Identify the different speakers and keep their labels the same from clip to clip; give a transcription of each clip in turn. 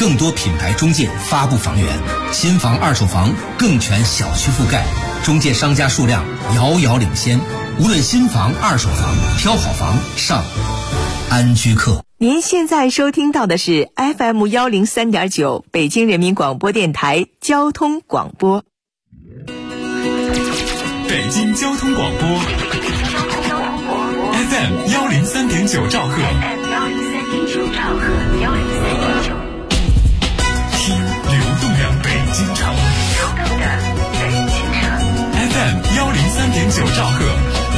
Speaker 1: 更多品牌中介发布房源，新房二手房更全小区覆盖，中介商家数量遥遥领先。无论新房二手房，挑好房上安居客。
Speaker 2: 您现在收听到的是 FM103.9 北京人民广播电台交通广播。
Speaker 3: 北京交通广播 FM103.9 兆赫，听流动的北京城FM103.9 兆赫，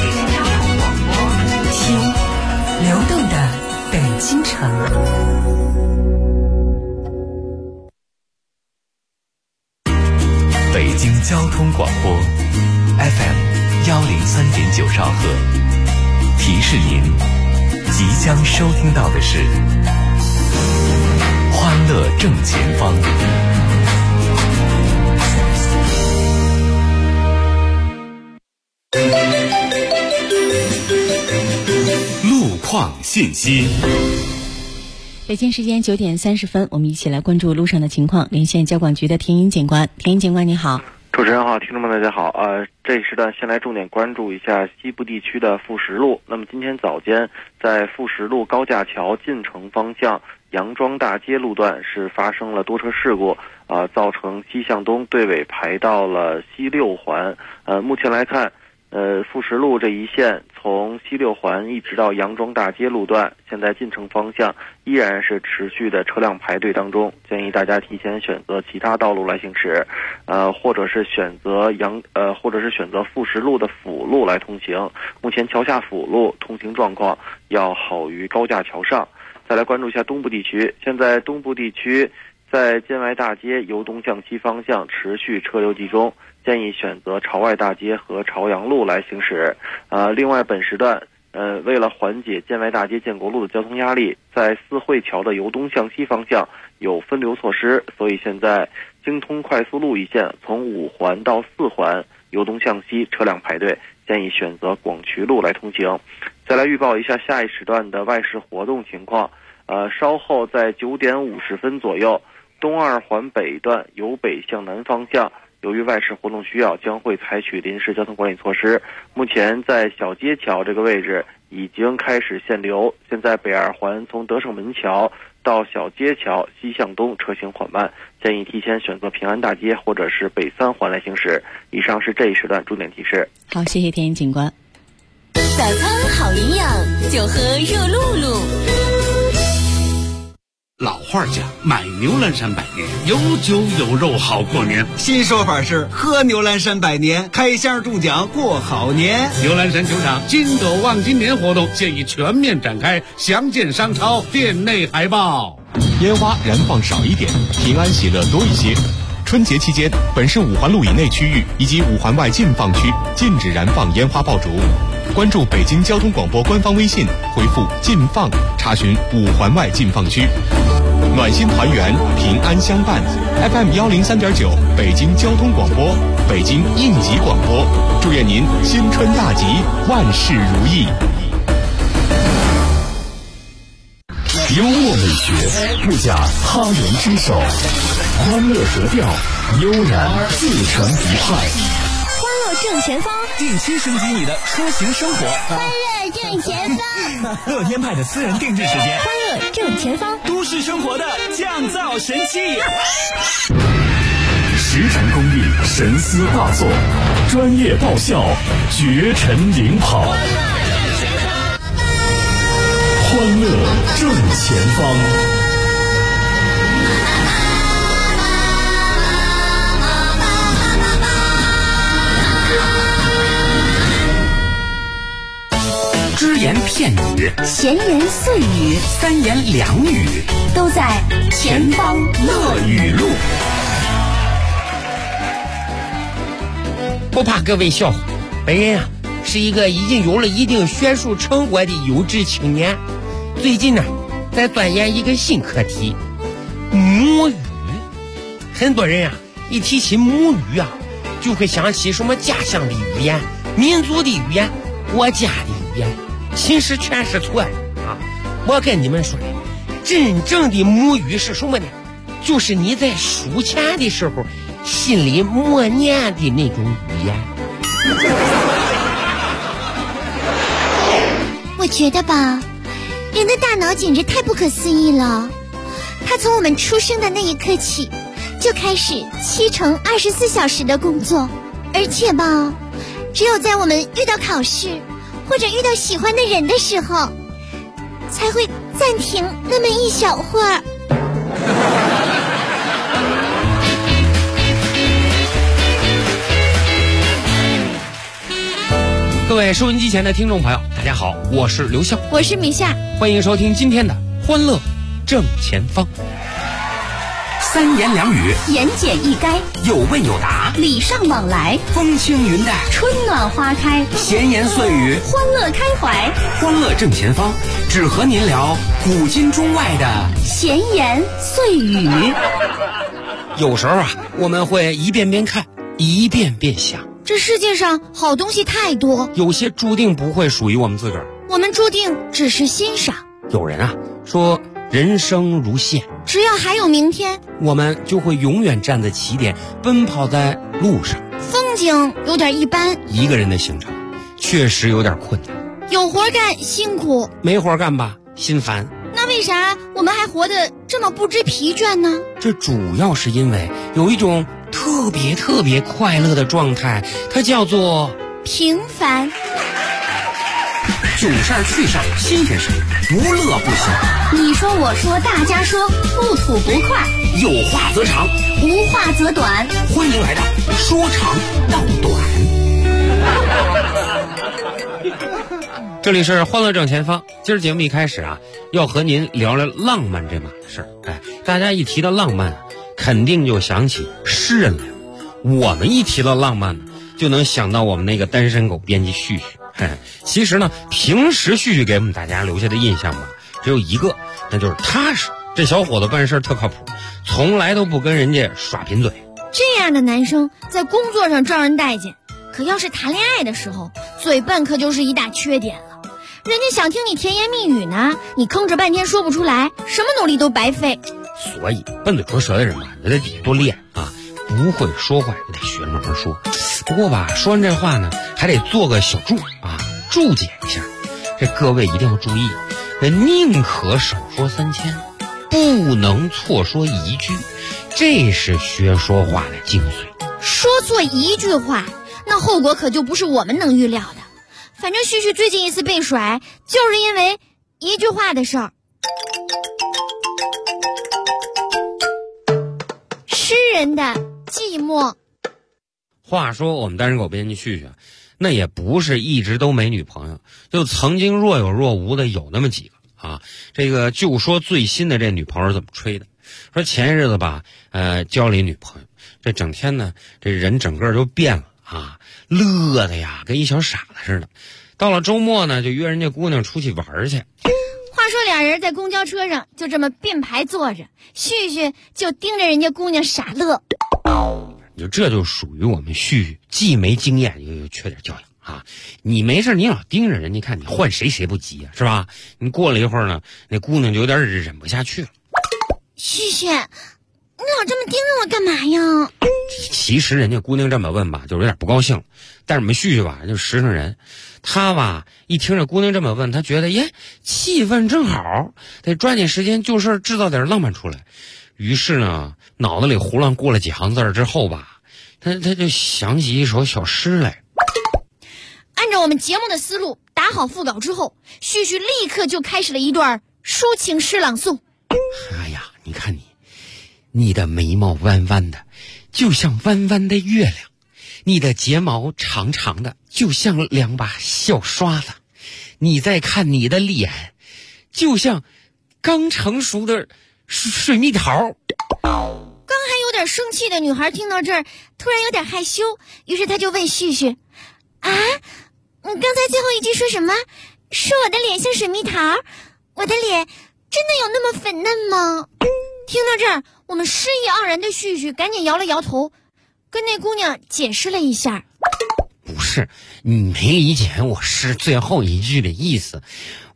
Speaker 2: 听流动的北京城。
Speaker 3: 北京交通广播 FM103.9 兆赫，提示您即将收听到的是欢乐正前方。路况信息。
Speaker 4: 北京时间9点30分，我们一起来关注路上的情况。连线交管局的田英警官，田英警官你好。
Speaker 5: 主持人好，听众们大家好。这一时段先来重点关注一下西部地区的富实路。那么今天早间，在富实路高架桥进城方向杨庄大街路段是发生了多车事故，造成西向东队尾排到了西六环。目前来看，富实路这一线从西六环一直到杨庄大街路段，现在进城方向依然是持续的车辆排队当中，建议大家提前选择其他道路来行驶，或者是选择富实路的辅路来通行。目前桥下辅路通行状况要好于高架桥上。再来关注一下东部地区，现在东部地区在建外大街由东向西方向持续车流集中，建议选择朝外大街和朝阳路来行驶。另外本时段为了缓解建外大街建国路的交通压力，在四惠桥的由东向西方向有分流措施，所以现在京通快速路一线从5环到4环由东向西车辆排队，建议选择广渠路来通行。再来预报一下下一时段的外事活动情况。稍后在9点50分左右，东2环北段由北向南方向，由于外事活动需要，将会采取临时交通管理措施。目前在小街桥这个位置已经开始限流，现在北2环从德胜门桥到小街桥西向东车行缓慢，建议提前选择平安大街或者是北3环来行驶。以上是这一时段重点提示。
Speaker 4: 好，谢谢田英警官。
Speaker 6: 早餐好营养，就喝热露露。
Speaker 7: 老话讲，买牛栏山百年，有酒有肉好过年。
Speaker 8: 新说法是喝牛栏山百年，开箱中奖过好年。
Speaker 7: 牛栏山球场金斗望金年活动现已全面展开，详见商超店内海报。
Speaker 9: 烟花燃放少一点，平安喜乐多一些。春节期间，本市5环路以内区域以及5环外禁放区禁止燃放烟花爆竹。关注北京交通广播官方微信，回复禁放查询5环外禁放区。暖心团圆，平安相伴。FM103.9北京交通广播，北京应急广播，祝愿您新春大吉，万事如意。
Speaker 3: 幽默美学，不假他人之手，欢乐格调，悠然自成一派。
Speaker 6: 欢乐正前方，
Speaker 10: 定期升级你的出行生活。
Speaker 6: 欢乐正前方，
Speaker 10: 乐天派的私人定制时间。
Speaker 6: 欢乐正前方，
Speaker 10: 都市生活的降噪神器。
Speaker 3: 实诚公益，神思大作，专业爆笑，绝尘领跑。欢乐正前方。
Speaker 7: 只言片语，
Speaker 6: 闲言碎语，
Speaker 7: 三言两语，
Speaker 6: 都在前方乐语录。
Speaker 11: 不怕各位笑话，本人啊是一个已经有了一定学术成果的优质青年。最近呢，在钻研一个新课题——母语。很多人啊，一提起母语啊，就会想起什么家乡的语言、民族的语言、国家的语言。其实全是错的啊！我跟你们说，真正的母语是什么呢？ 就是你在数钱的时候心里默念的那种语言。
Speaker 12: 我觉得吧，人的大脑简直太不可思议了。它从我们出生的那一刻起，就开始7乘24小时的工作，而且吧，只有在我们遇到考试或者遇到喜欢的人的时候，才会暂停那么一小会儿。
Speaker 11: 各位收音机前的听众朋友，大家好，我是刘笑，
Speaker 12: 我是米夏，
Speaker 11: 欢迎收听今天的欢乐正前方。
Speaker 1: 三言两语，
Speaker 6: 言简意赅，
Speaker 1: 有问有答，
Speaker 6: 礼尚往来，
Speaker 1: 风轻云淡，
Speaker 6: 春暖花开，
Speaker 1: 闲言碎语，
Speaker 6: 欢乐开怀。
Speaker 1: 欢乐正前方，只和您聊古今中外的
Speaker 6: 闲言碎语。
Speaker 11: 有时候啊，我们会一遍遍看，一遍遍想。
Speaker 12: 这世界上好东西太多，
Speaker 11: 有些注定不会属于我们自个儿，
Speaker 12: 我们注定只是欣赏。
Speaker 11: 有人啊说人生如线，
Speaker 12: 只要还有明天，
Speaker 11: 我们就会永远站在起点，奔跑在路上。
Speaker 12: 风景有点一般，
Speaker 11: 一个人的行程确实有点困难，
Speaker 12: 有活干辛苦，
Speaker 11: 没活干吧心烦。
Speaker 12: 那为啥我们还活得这么不知疲倦呢？
Speaker 11: 这主要是因为有一种特别快乐的状态，它叫做
Speaker 12: 平凡。
Speaker 1: 囧事儿趣事儿新鲜事儿，不乐不行。
Speaker 6: 你说我说大家说，不吐不快，
Speaker 1: 有话则长，
Speaker 6: 无话则短。
Speaker 1: 欢迎来到说长道短。
Speaker 11: 这里是欢乐正前方，今儿节目一开始啊，要和您聊聊浪漫这码事儿。大家一提到浪漫，肯定就想起诗人来了。我们一提到浪漫，就能想到我们那个单身狗编辑旭旭。其实呢，平时旭旭给我们大家留下的印象吧，只有一个，那就是踏实。这小伙子办事特靠谱，从来都不跟人家耍贫嘴。
Speaker 12: 这样的男生在工作上招人待见，可要是谈恋爱的时候，嘴笨可就是一大缺点了。人家想听你甜言蜜语呢，你吭着半天说不出来，什么努力都白费。
Speaker 11: 所以笨嘴拙舌的人吧，得在底下多练啊，不会说话就得学着慢慢说。不过吧，说完这话呢，还得做个小注啊，注解一下。这各位一定要注意，宁可少说3000，不能错说一句，这是学说话的精髓。
Speaker 12: 说错一句话，那后果可就不是我们能预料的。反正旭旭最近一次被甩，就是因为一句话的事儿。诗人的寂寞。
Speaker 11: 话说我们单身狗编辑旭旭，那也不是一直都没女朋友，就曾经若有若无的有那么几个啊。这个就说最新的这女朋友怎么吹的，说前日子吧，交了一女朋友，这整天呢，这人整个就变了啊，乐的呀跟一小傻子似的。到了周末呢，就约人家姑娘出去玩去。
Speaker 12: 话说俩人在公交车上就这么并排坐着，旭旭就盯着人家姑娘傻乐。
Speaker 11: 这就属于我们旭旭既没经验又缺点教养啊！你没事你老盯着人家看，你换谁不急啊，是吧？你过了一会儿呢，那姑娘就有点忍不下去了。
Speaker 12: 旭旭，你老这么盯着我干嘛呀？
Speaker 11: 其实人家姑娘这么问吧，就有点不高兴。但是我们旭旭吧，就实诚人，他吧一听着姑娘这么问，他觉得气氛正好，得抓紧时间就事制造点浪漫出来。于是呢，脑子里胡乱过了几行字之后吧，他就想起一首小诗来。
Speaker 12: 按照我们节目的思路，打好副稿之后，旭旭立刻就开始了一段抒情诗朗诵。
Speaker 11: 哎呀，你看你的眉毛弯弯的，就像弯弯的月亮；你的睫毛长长的，就像2把小刷子；你再看你的脸，就像刚成熟的水蜜桃。
Speaker 12: 刚还有点生气的女孩听到这儿，突然有点害羞，于是她就问旭旭：“啊，你刚才最后一句说什么？说我的脸像水蜜桃？我的脸真的有那么粉嫩吗？”听到这儿，我们失意盎然的旭旭赶紧摇了摇头，跟那姑娘解释了一下。
Speaker 11: 不是，你没理解我诗最后一句的意思。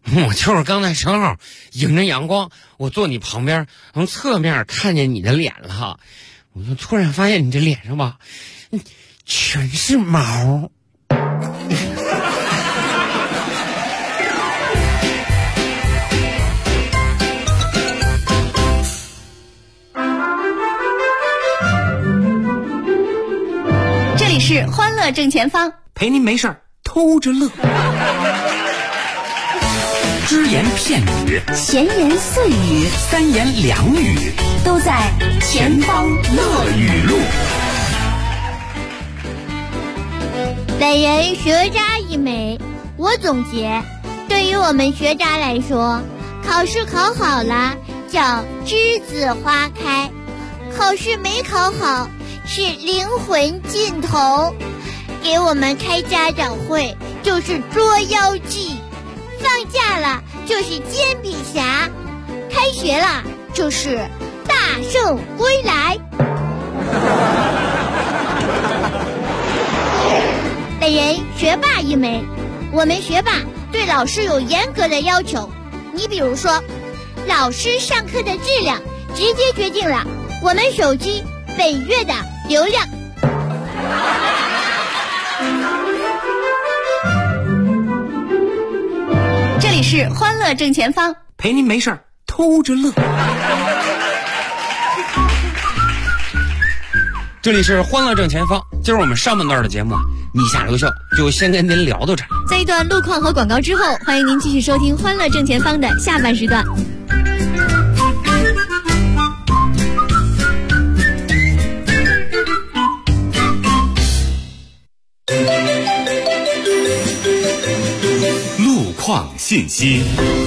Speaker 11: 我就是刚才正好迎着阳光，我坐你旁边，从侧面看见你的脸了，我就突然发现你这脸上吧，全是毛。
Speaker 6: 这里是欢乐正前方，
Speaker 10: 陪您没事偷着乐。只言片语，
Speaker 6: 闲言碎语，
Speaker 10: 三言两语，
Speaker 6: 都在前方乐语录。
Speaker 12: 本人学渣一枚，我总结，对于我们学渣来说，考试考好了叫栀子花开，考试没考好是灵魂尽头，给我们开家长会就是捉妖记，放假了就是煎饼侠，开学了就是大圣归来。本人学霸一枚，我们学霸对老师有严格的要求，你比如说老师上课的质量直接决定了我们手机本月的流量。
Speaker 6: 这里是欢乐正前方，
Speaker 10: 陪您没事偷着乐。
Speaker 11: 这里是欢乐正前方，今儿我们上半段的节目你下刘秀就先跟您聊到这儿。
Speaker 12: 在一段路况和广告之后，欢迎您继续收听欢乐正前方的下半时段。
Speaker 3: 路况信息。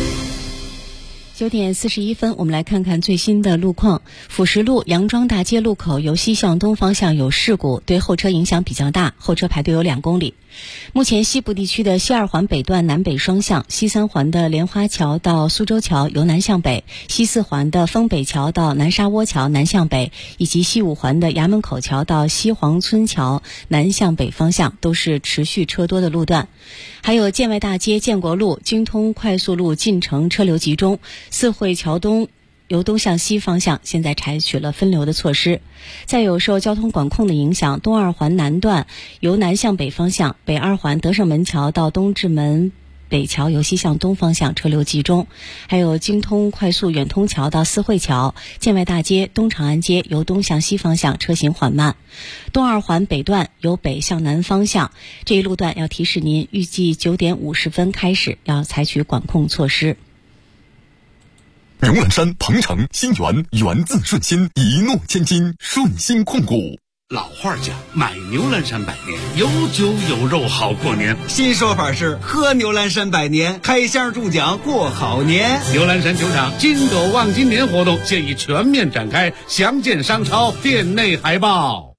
Speaker 4: 9点41分，我们来看看最新的路况。辅石路杨庄大街路口由西向东方向有事故，对后车影响比较大，后车排队有2公里。目前西部地区的西2环北段南北双向，西3环的莲花桥到苏州桥由南向北，西4环的丰北桥到南沙窝桥南向北，以及西5环的衙门口桥到西黄村桥南向北方向都是持续车多的路段。还有建外大街、建国路、京通快速路进城车流集中，四惠桥东由东向西方向现在采取了分流的措施。再有受交通管控的影响，东2环南段由南向北方向，北2环德胜门桥到东直门北桥由西向东方向车流集中。还有京通快速远通桥到四惠桥、建外大街、东长安街由东向西方向车行缓慢。东2环北段由北向南方向，这一路段要提示您，预计9点50分开始要采取管控措施。
Speaker 3: 牛栏山、鹏城、新源，源自顺心，一诺千金，顺心控股。
Speaker 7: 老话讲，买牛栏山百年，有酒有肉好过年。
Speaker 8: 新说法是喝牛栏山百年，开箱中奖过好年。
Speaker 7: 牛栏山球场金斗望今年活动现已全面展开，详见商超店内海报。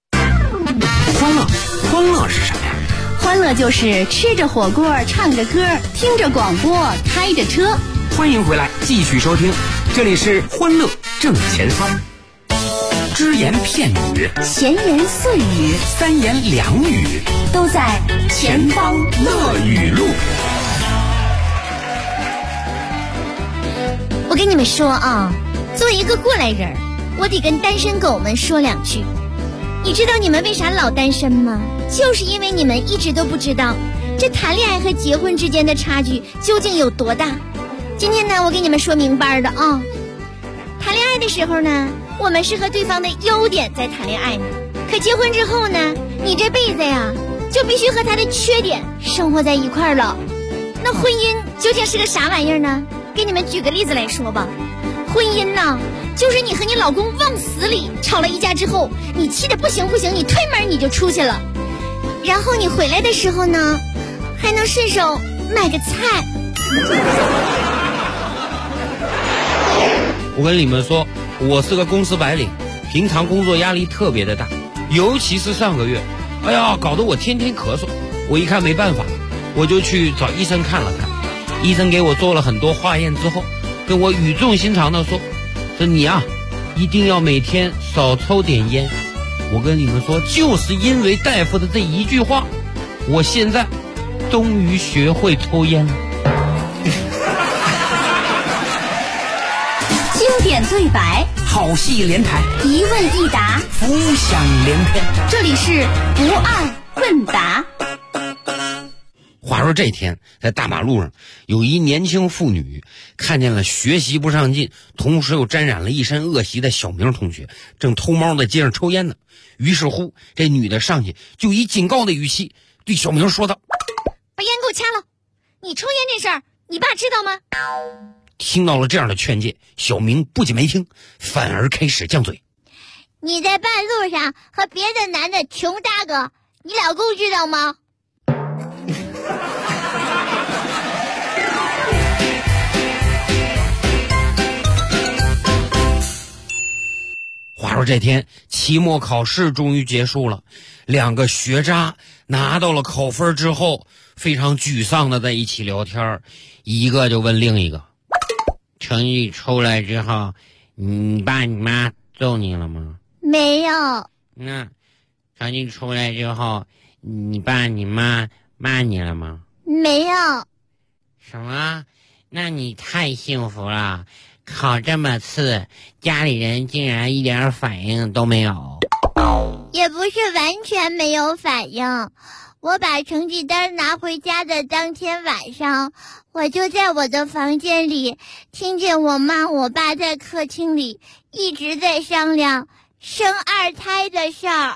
Speaker 10: 欢乐是什么呀？
Speaker 6: 欢乐就是吃着火锅，唱着歌，听着广播，开着车。
Speaker 10: 欢迎回来，继续收听，这里是欢乐正前方。只言片语，
Speaker 6: 闲言碎语，
Speaker 10: 三言两语，
Speaker 6: 都在前方乐语录。
Speaker 12: 我跟你们说啊，作为一个过来人，我得跟单身狗们说2句。你知道你们为啥老单身吗？就是因为你们一直都不知道这谈恋爱和结婚之间的差距究竟有多大。今天呢，我给你们说明白的啊。谈恋爱的时候呢，我们是和对方的优点在谈恋爱呢，可结婚之后呢，你这辈子呀就必须和他的缺点生活在一块儿了。那婚姻究竟是个啥玩意儿呢？给你们举个例子来说吧。婚姻呢，就是你和你老公往死里吵了一架之后，你气得不行不行，你推门你就出去了，然后你回来的时候呢，还能顺手买个菜。
Speaker 11: 我跟你们说，我是个公司白领，平常工作压力特别的大，尤其是上个月，哎呀，搞得我天天咳嗽。我一看没办法，我就去找医生看了看。医生给我做了很多化验之后，跟我语重心长的说你啊，一定要每天少抽点烟。我跟你们说，就是因为大夫的这一句话，我现在终于学会抽烟了。
Speaker 6: 点对白，
Speaker 10: 好戏连台，
Speaker 6: 一问一答，
Speaker 10: 浮想联翩。
Speaker 6: 这里是不二问答。
Speaker 11: 话说这天，在大马路上，有一年轻妇女看见了学习不上进，同时又沾染了一身恶习的小明同学，正偷猫在街上抽烟呢。于是乎，这女的上去就以警告的语气对小明说道：“
Speaker 12: 把烟给我掐了！你抽烟这事儿，你爸知道吗？”
Speaker 11: 听到了这样的劝诫，小明不仅没听，反而开始犟嘴：“
Speaker 12: 你在半路上和别的男的穷搭个，你老公知道吗？”
Speaker 11: 话说这天，期末考试终于结束了，两个学渣拿到了考分之后，非常沮丧的在一起聊天，一个就问另一个：“成绩出来之后，你爸你妈揍你了吗？”“
Speaker 12: 没有。”“
Speaker 11: 那成绩出来之后，你爸你妈骂你了吗？”“
Speaker 12: 没有。”“
Speaker 11: 什么？那你太幸福了。考这么次，家里人竟然一点反应都没有。”“
Speaker 12: 也不是完全没有反应，我把成绩单拿回家的当天晚上，我就在我的房间里听见我妈我爸在客厅里一直在商量生二胎的事儿。”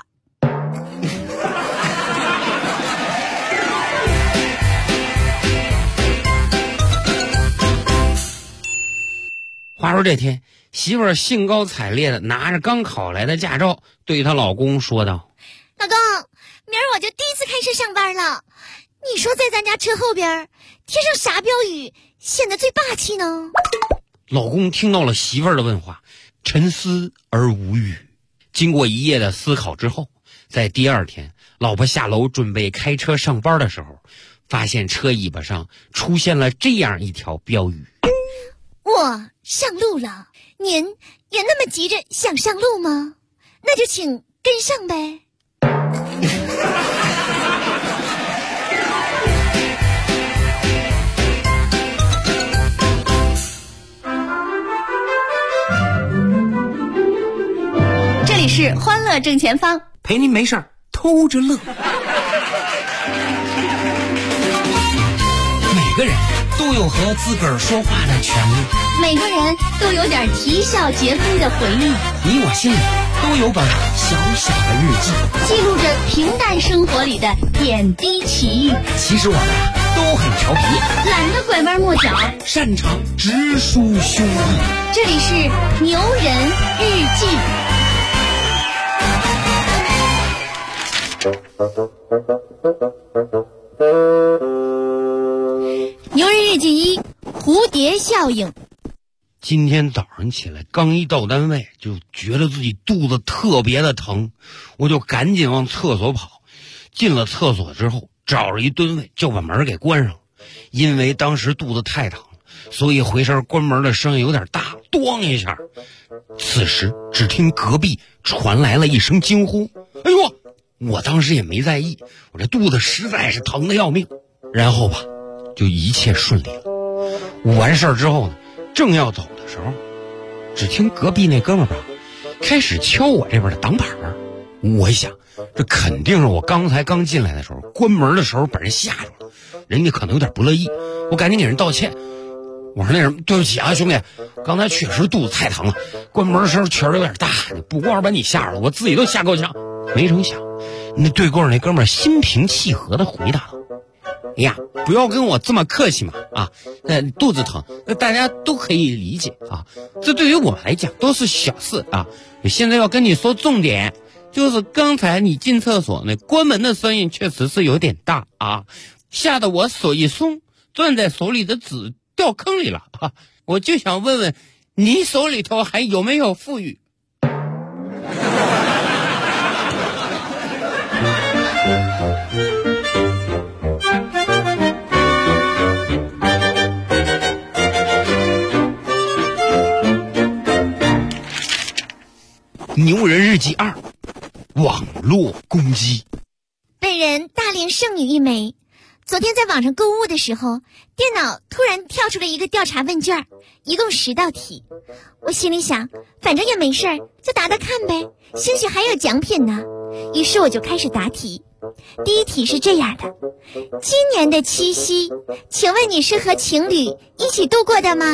Speaker 11: 话说这天，媳妇儿兴高采烈的拿着刚考来的驾照，对她老公说道：“
Speaker 12: 老公，明儿我就第一次开车上班了，你说在咱家车后边贴上啥标语显得最霸气呢？”
Speaker 11: 老公听到了媳妇儿的问话，沉思而无语。经过一夜的思考之后，在第二天，老婆下楼准备开车上班的时候，发现车尾巴上出现了这样一条标语：“
Speaker 12: 我上路了，您也那么急着想上路吗？那就请跟上呗。”
Speaker 6: 这里是欢乐正前方，
Speaker 10: 陪您没事偷着乐。每个人都有和自个儿说话的权利，
Speaker 6: 每个人都有点啼笑皆非的回忆，
Speaker 10: 你我心里都有本小小的日记，
Speaker 6: 记录着平淡生活里的点滴奇遇。
Speaker 10: 其实我们都很调皮，
Speaker 6: 懒得拐弯抹角，
Speaker 10: 擅长直抒胸臆。
Speaker 6: 这里是牛人日记。
Speaker 12: 牛人日记一：蝴蝶效应。
Speaker 11: 今天早上起来，刚一到单位，就觉得自己肚子特别的疼，我就赶紧往厕所跑。进了厕所之后，找着一蹲位，就把门给关上了。因为当时肚子太疼了，所以回身关门的声音有点大，咣一下。此时只听隔壁传来了一声惊呼：“哎呦！”我当时也没在意，我这肚子实在是疼得要命。然后吧，就一切顺利了。我完事儿之后呢，正要走的时候，只听隔壁那哥们儿吧开始敲我这边的挡板儿。我一想，这肯定是我刚进来的时候关门的时候把人吓着了，人家可能有点不乐意。我赶紧给人道歉，我说那什么，对不起啊，兄弟，刚才确实肚子太疼了，关门的时候确实有点大，不光是把你吓着了，我自己都吓够呛。没成想，那对过那哥们儿心平气和的回答：“哎呀，不要跟我这么客气嘛，啊，肚子疼，大家都可以理解啊，这对于我们来讲都是小事啊。现在要跟你说重点，就是刚才你进厕所那关门的声音确实是有点大啊，吓得我手一松，攥在手里的纸掉坑里了啊！我就想问问，你手里头还有没有富裕？”牛人日记2：网络攻击。
Speaker 12: 本人大龄剩女一枚， 昨天在网上购物的时候，电脑突然跳出了一个调查问卷，一共10道题。我心里想，反正也没事儿，就答答看呗，兴许还有奖品呢。于是我就开始答题。第一题是这样的：今年的七夕，请问你是和情侣一起度过的吗？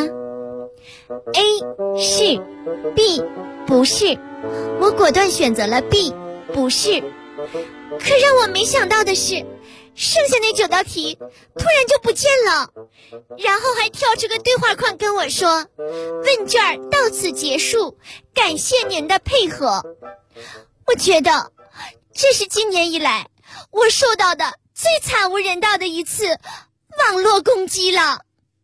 Speaker 12: A 是， B 不是。我果断选择了 B 不是。可让我没想到的是，剩下那9道题突然就不见了，然后还跳出个对话框跟我说，问卷到此结束，感谢您的配合。我觉得这是今年以来我受到的最惨无人道的一次网络攻击了。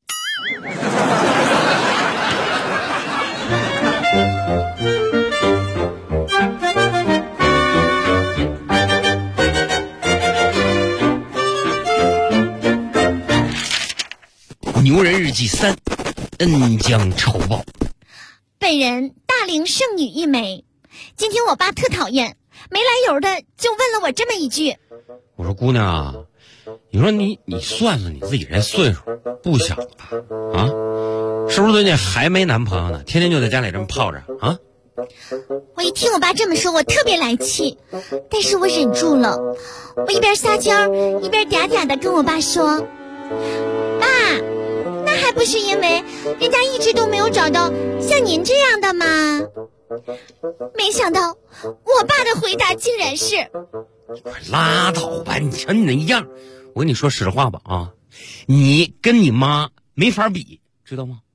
Speaker 11: 牛人日记3，恩将仇报。
Speaker 12: 本人大龄剩女一枚，今天我爸特讨厌，没来由的就问了我这么一句。
Speaker 11: 我说姑娘啊，你说你算算你自己这岁数，不小了吧？啊，是不是最近还没男朋友呢？天天就在家里这么泡着啊？
Speaker 12: 我一听我爸这么说，我特别来气，但是我忍住了。我一边撒娇一边嗲嗲的跟我爸说，爸，那还不是因为人家一直都没有找到像您这样的吗？没想到我爸的回答竟然是，
Speaker 11: 你快拉倒吧，你瞧你那样，我跟你说实话吧啊，你跟你妈没法比，知道吗？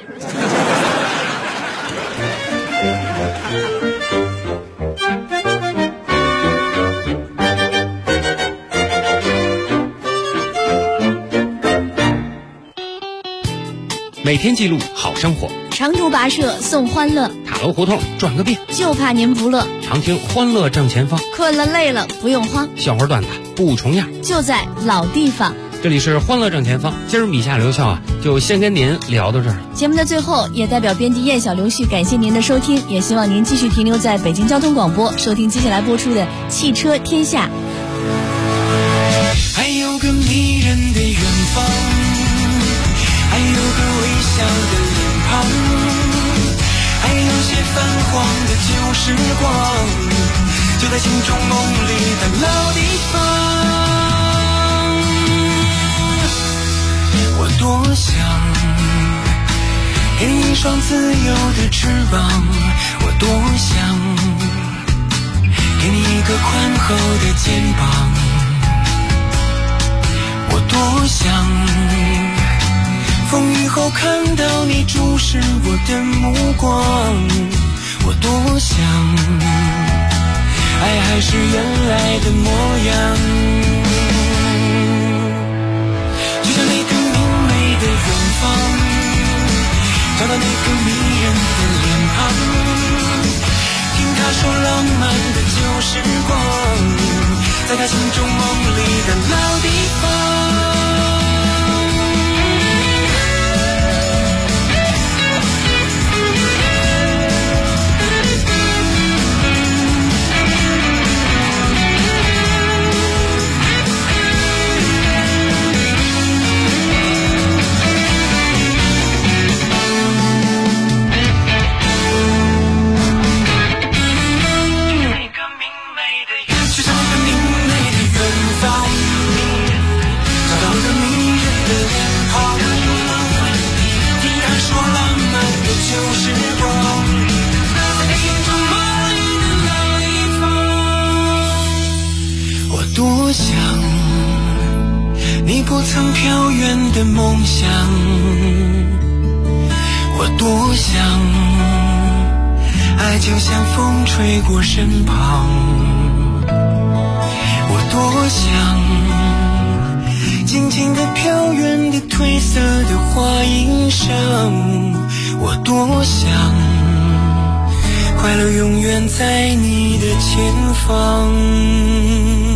Speaker 11: 每天记录好生活，
Speaker 12: 长途跋涉送欢乐，
Speaker 11: 塔楼胡同转个遍，
Speaker 12: 就怕您不乐。
Speaker 11: 常听欢乐正前方，
Speaker 12: 困了累了不用慌，
Speaker 11: 笑话段子不重样，
Speaker 12: 就在老地方。
Speaker 11: 这里是欢乐正前方，今儿米夏刘笑啊，就先跟您聊到这儿。
Speaker 13: 节目的最后，也代表编辑燕小刘旭感谢您的收听，也希望您继续停留在北京交通广播，收听接下来播出的《汽车天下》。
Speaker 14: 还有个迷人的远方，还有个微笑的脸庞，还有些泛黄的旧时光，就在心中梦里的老地方。我多想给你一双自由的翅膀，我多想给你一个宽厚的肩膀，我多想风雨后看到你注视我的目光，我多想爱还是原来的模样，就像那个明媚的远方，找到那个迷人的脸庞，听他说浪漫的旧时光，在他心中梦里的老地方。多想你不曾飘远的梦想，我多想爱就像风吹过身旁，我多想静静地飘远的褪色的花衣裳，我多想快乐永远在你的前方。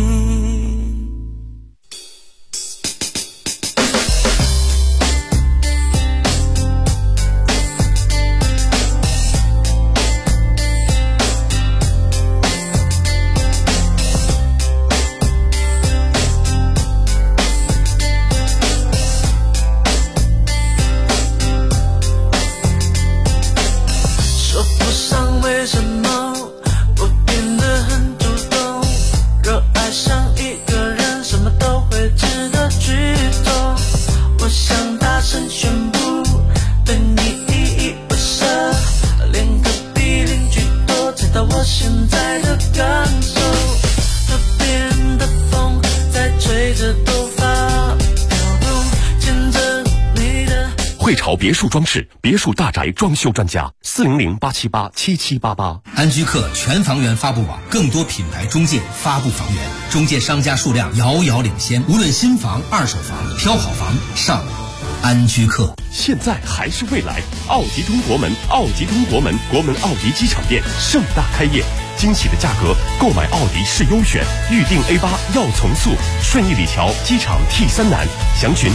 Speaker 3: 潮别墅装饰、别墅大宅装修专家，400-878-7788。
Speaker 1: 安居客全房源发布网，更多品牌中介发布房源，中介商家数量遥遥领先。无论新房、二手房，挑好房上安居客。
Speaker 3: 现在还是未来，奥迪中国门，奥迪中国门，国门奥迪机场店盛大开业，惊喜的价格，购买奥迪是优选，预定 A8 要从速，顺义里桥机场 T3南，详询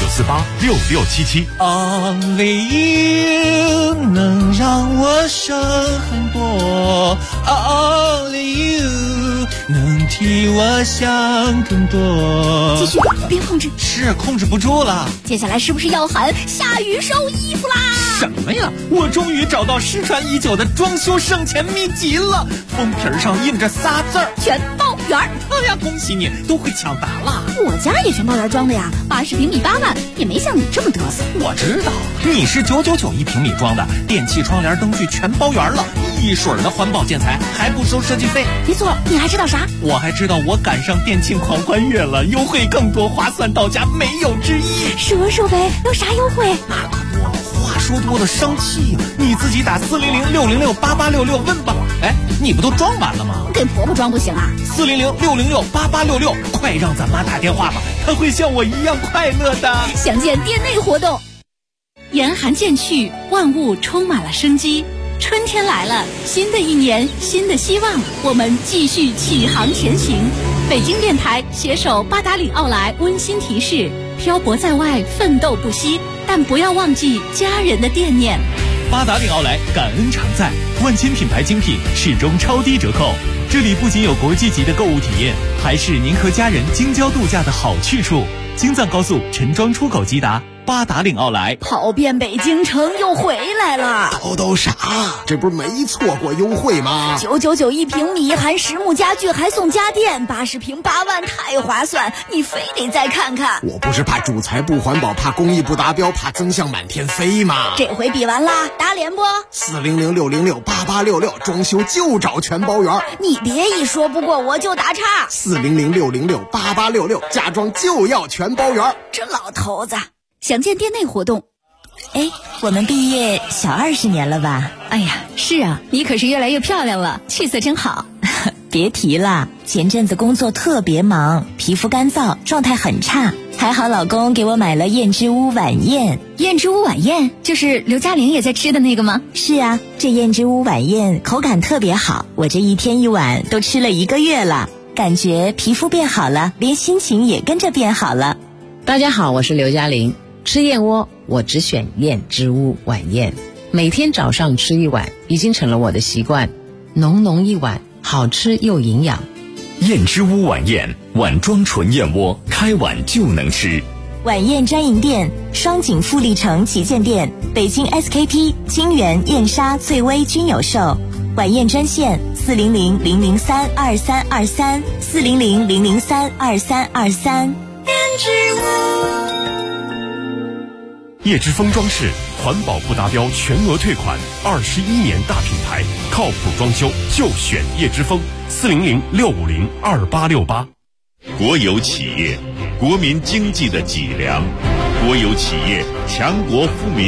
Speaker 3: 69486677。
Speaker 15: Only you 能让我省很多 ，Only you 能替我想更多。
Speaker 12: 继续，别控制，
Speaker 15: 是控制不住了。
Speaker 12: 接下来是不是要喊下雨收衣服啦？
Speaker 15: 什么呀？我终于找到失传已久的装修省钱秘籍了，封皮上印着仨字儿：
Speaker 12: 全包圆。
Speaker 15: 哎呀，恭喜你，都会抢答了。
Speaker 12: 我家也全包圆装的呀，80平米8万，也没像你这么嘚瑟。
Speaker 15: 我知道，你是999一平米装的，电器、窗帘、灯具全包圆了，一水儿的环保建材，还不收设计费。
Speaker 12: 没错，你还知道啥？
Speaker 15: 我还知道我赶上电庆狂欢月了，优惠更多，划算到家，没有之一。
Speaker 12: 说呗，有啥优惠？
Speaker 15: 那可多了，话说多了生气呀！你自己打400-606-8866问吧。哎，你不都装完了吗？
Speaker 12: 给婆婆装不行啊
Speaker 15: ？400-606-8866，快让咱妈打电话吧，她会像我一样快乐的。
Speaker 12: 详见店内活动。
Speaker 13: 严寒渐去，万物充满了生机。春天来了，新的一年，新的希望，我们继续启航前行。北京电台携手八达岭奥莱温馨提示：漂泊在外，奋斗不息，但不要忘记家人的惦念。
Speaker 16: 八达岭奥莱感恩常在，万千品牌精品始终超低折扣。这里不仅有国际级的购物体验，还是您和家人京郊度假的好去处。京藏高速陈庄出口即达，八达岭奥莱。
Speaker 12: 跑遍北京城又回来了。
Speaker 17: 都啥？这不是没错过优惠吗
Speaker 12: ？999一平米，含实木家具还送家电，80平8万，太划算！你非得再看看。
Speaker 17: 我不是怕主材不环保，怕工艺不达标，怕增项满天飞吗？
Speaker 12: 这回比完啦，打脸不
Speaker 17: ？400-606-8866，装修就找全包圆。
Speaker 12: 你别一说不过我就打岔。
Speaker 17: 400-606-8866，家装就要全包圆。
Speaker 12: 这老头子。
Speaker 13: 详见店内活动。
Speaker 18: 哎，我们毕业小20年了吧？
Speaker 13: 哎呀，是啊，你可是越来越漂亮了，气色真好。
Speaker 18: 别提了，前阵子工作特别忙，皮肤干燥，状态很差。还好老公给我买了燕之屋晚宴。
Speaker 13: 燕之屋晚宴就是刘嘉玲也在吃的那个吗？
Speaker 18: 是啊，这燕之屋晚宴口感特别好，我这一天一碗都吃了1个月了，感觉皮肤变好了，连心情也跟着变好了。
Speaker 19: 大家好，我是刘嘉玲。吃燕窝我只选燕之屋晚宴，每天早上吃1碗已经成了我的习惯，浓浓一碗，好吃又营养。
Speaker 3: 燕之屋晚宴，碗装纯燕窝，开碗就能吃。
Speaker 18: 晚宴专营店：双井富力城旗舰店、北京 SKP、金源、燕莎、翠微均有售。晚宴专线400-003-2323 400-003-2323。
Speaker 3: 叶之峰装饰，环保不达标全额退款，21年大品牌，靠谱装修就选叶之峰。400-650-2868。
Speaker 20: 国有企业，国民经济的脊梁；国有企业，强国富民。